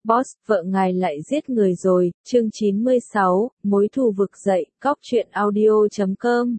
Boss, vợ ngài lại giết người rồi, chương 96, mối thù vực dậy, cóc truyện audio.com.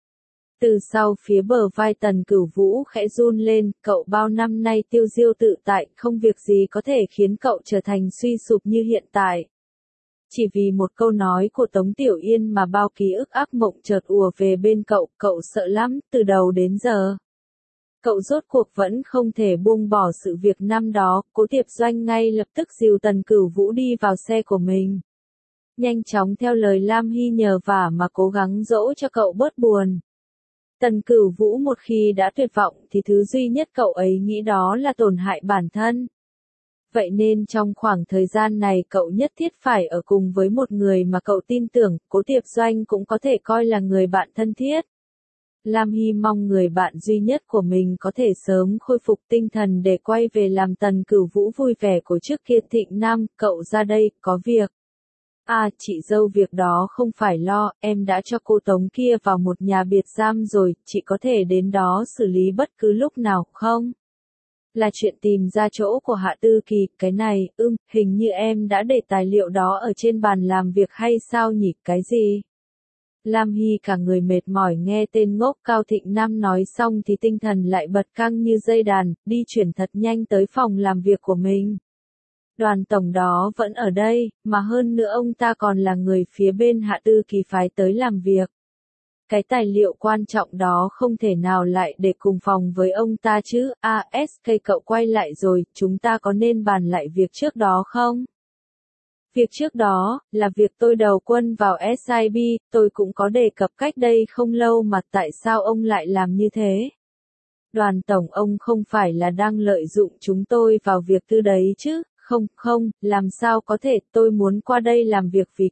Từ sau phía bờ vai Tần Cửu Vũ khẽ run lên, cậu bao năm nay tiêu diêu tự tại, không việc gì có thể khiến cậu trở thành suy sụp như hiện tại. Chỉ vì một câu nói của Tống Tiểu Yên mà bao ký ức ác mộng chợt ùa về bên cậu sợ lắm, từ đầu đến giờ. Cậu rốt cuộc vẫn không thể buông bỏ sự việc năm đó, Cố Tiệp Doanh ngay lập tức dìu Tần Cửu Vũ đi vào xe của mình. Nhanh chóng theo lời Lam Hy nhờ vả mà cố gắng dỗ cho cậu bớt buồn. Tần Cửu Vũ một khi đã tuyệt vọng thì thứ duy nhất cậu ấy nghĩ đó là tổn hại bản thân. Vậy nên trong khoảng thời gian này cậu nhất thiết phải ở cùng với một người mà cậu tin tưởng, Cố Tiệp Doanh cũng có thể coi là người bạn thân thiết. Lam Hy mong người bạn duy nhất của mình có thể sớm khôi phục tinh thần để quay về làm Tần Cửu Vũ vui vẻ của trước kia. Thịnh Nam, cậu ra đây, có việc. À, chị dâu, việc đó không phải lo, em đã cho cô Tống kia vào một nhà biệt giam rồi, chị có thể đến đó xử lý bất cứ lúc nào, không? Là chuyện tìm ra chỗ của Hạ Tư Kỳ, cái này, hình như em đã để tài liệu đó ở trên bàn làm việc hay sao nhỉ, cái gì? Lam Hy cả người mệt mỏi nghe tên ngốc Cao Thịnh Nam nói xong thì tinh thần lại bật căng như dây đàn, đi chuyển thật nhanh tới phòng làm việc của mình. Đoàn tổng đó vẫn ở đây, mà hơn nữa ông ta còn là người phía bên Hạ Tư Kỳ phái tới làm việc. Cái tài liệu quan trọng đó không thể nào lại để cùng phòng với ông ta chứ. SK, cậu quay lại rồi, chúng ta có nên bàn lại việc trước đó không? Việc trước đó, là việc tôi đầu quân vào SIB, tôi cũng có đề cập cách đây không lâu mà tại sao ông lại làm như thế? Đoàn tổng, ông không phải là đang lợi dụng chúng tôi vào việc tư đấy chứ? Không, làm sao có thể, tôi muốn qua đây làm việc vì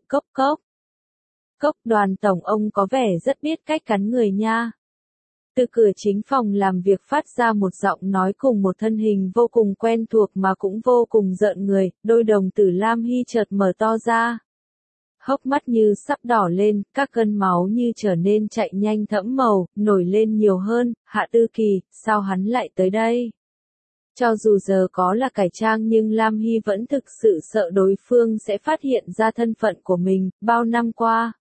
Cốc, đoàn tổng, ông có vẻ rất biết cách cắn người nha. Từ cửa chính phòng làm việc phát ra một giọng nói cùng một thân hình vô cùng quen thuộc mà cũng vô cùng rợn người, đôi đồng tử Lam Hy chợt mở to ra. Hốc mắt như sắp đỏ lên, các cơn máu như trở nên chạy nhanh thẫm màu, nổi lên nhiều hơn. Hạ Tư Kỳ, sao hắn lại tới đây? Cho dù giờ có là cải trang nhưng Lam Hy vẫn thực sự sợ đối phương sẽ phát hiện ra thân phận của mình. Bao năm qua,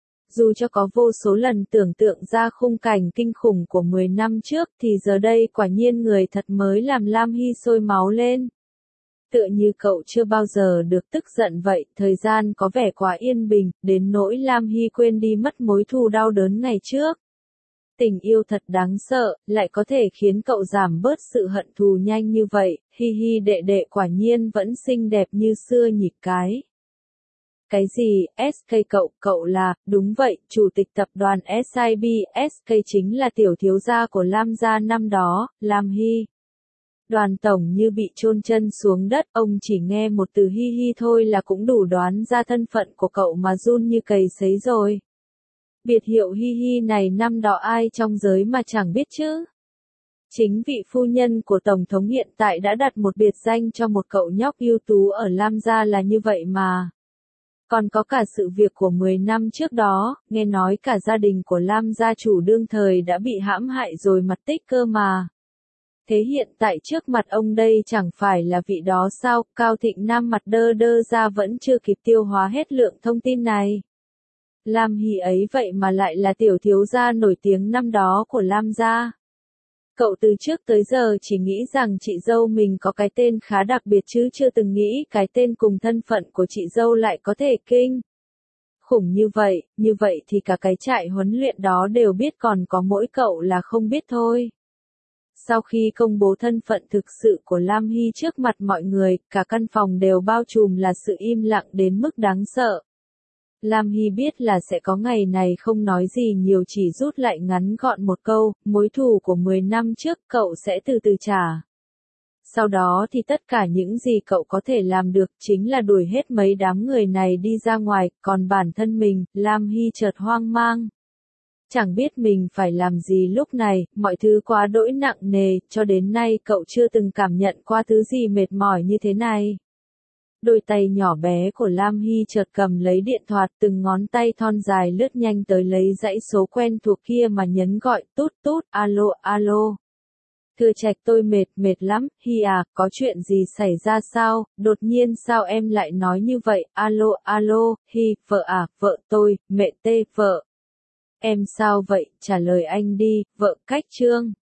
dù cho có vô số lần tưởng tượng ra khung cảnh kinh khủng của 10 năm trước thì giờ đây quả nhiên người thật mới làm Lam Hy sôi máu lên. Tựa như cậu chưa bao giờ được tức giận vậy, thời gian có vẻ quá yên bình, đến nỗi Lam Hy quên đi mất mối thù đau đớn ngày trước. Tình yêu thật đáng sợ, lại có thể khiến cậu giảm bớt sự hận thù nhanh như vậy. Hi hi, đệ đệ quả nhiên vẫn xinh đẹp như xưa nhỉ cái. Cái gì, SK, cậu là, đúng vậy, chủ tịch tập đoàn SIB, SK chính là tiểu thiếu gia của Lam gia năm đó, Lam Hy. Đoàn tổng như bị chôn chân xuống đất, ông chỉ nghe một từ hi hi thôi là cũng đủ đoán ra thân phận của cậu mà run như cầy sấy rồi. Biệt hiệu hi hi này năm đó ai trong giới mà chẳng biết chứ. Chính vị phu nhân của Tổng thống hiện tại đã đặt một biệt danh cho một cậu nhóc ưu tú ở Lam gia là như vậy mà. Còn có cả sự việc của 10 năm trước đó, nghe nói cả gia đình của Lam gia chủ đương thời đã bị hãm hại rồi mất tích cơ mà. Thế hiện tại trước mặt ông đây chẳng phải là vị đó sao? Cao Thịnh Nam mặt đơ đơ ra vẫn chưa kịp tiêu hóa hết lượng thông tin này. Lam Hy ấy vậy mà lại là tiểu thiếu gia nổi tiếng năm đó của Lam gia. Cậu từ trước tới giờ chỉ nghĩ rằng chị dâu mình có cái tên khá đặc biệt chứ chưa từng nghĩ cái tên cùng thân phận của chị dâu lại có thể kinh khủng như vậy thì cả cái trại huấn luyện đó đều biết, còn có mỗi cậu là không biết thôi. Sau khi công bố thân phận thực sự của Lam Hy trước mặt mọi người, cả căn phòng đều bao trùm là sự im lặng đến mức đáng sợ. Lam Hy biết là sẽ có ngày này, không nói gì nhiều, chỉ rút lại ngắn gọn một câu, mối thù của 10 năm trước cậu sẽ từ từ trả. Sau đó thì tất cả những gì cậu có thể làm được chính là đuổi hết mấy đám người này đi ra ngoài, còn bản thân mình, Lam Hy chợt hoang mang. Chẳng biết mình phải làm gì lúc này, mọi thứ quá đỗi nặng nề, cho đến nay cậu chưa từng cảm nhận qua thứ gì mệt mỏi như thế này. Đôi tay nhỏ bé của Lam Hy chợt cầm lấy điện thoại, từng ngón tay thon dài lướt nhanh tới lấy dãy số quen thuộc kia mà nhấn gọi, tút, alo. Thừa Trạch tôi mệt lắm, Hi à, có chuyện gì xảy ra sao, đột nhiên sao em lại nói như vậy, alo, Hi, vợ à, vợ tôi, mẹ tê, vợ. Em sao vậy, trả lời anh đi, vợ cách Trương.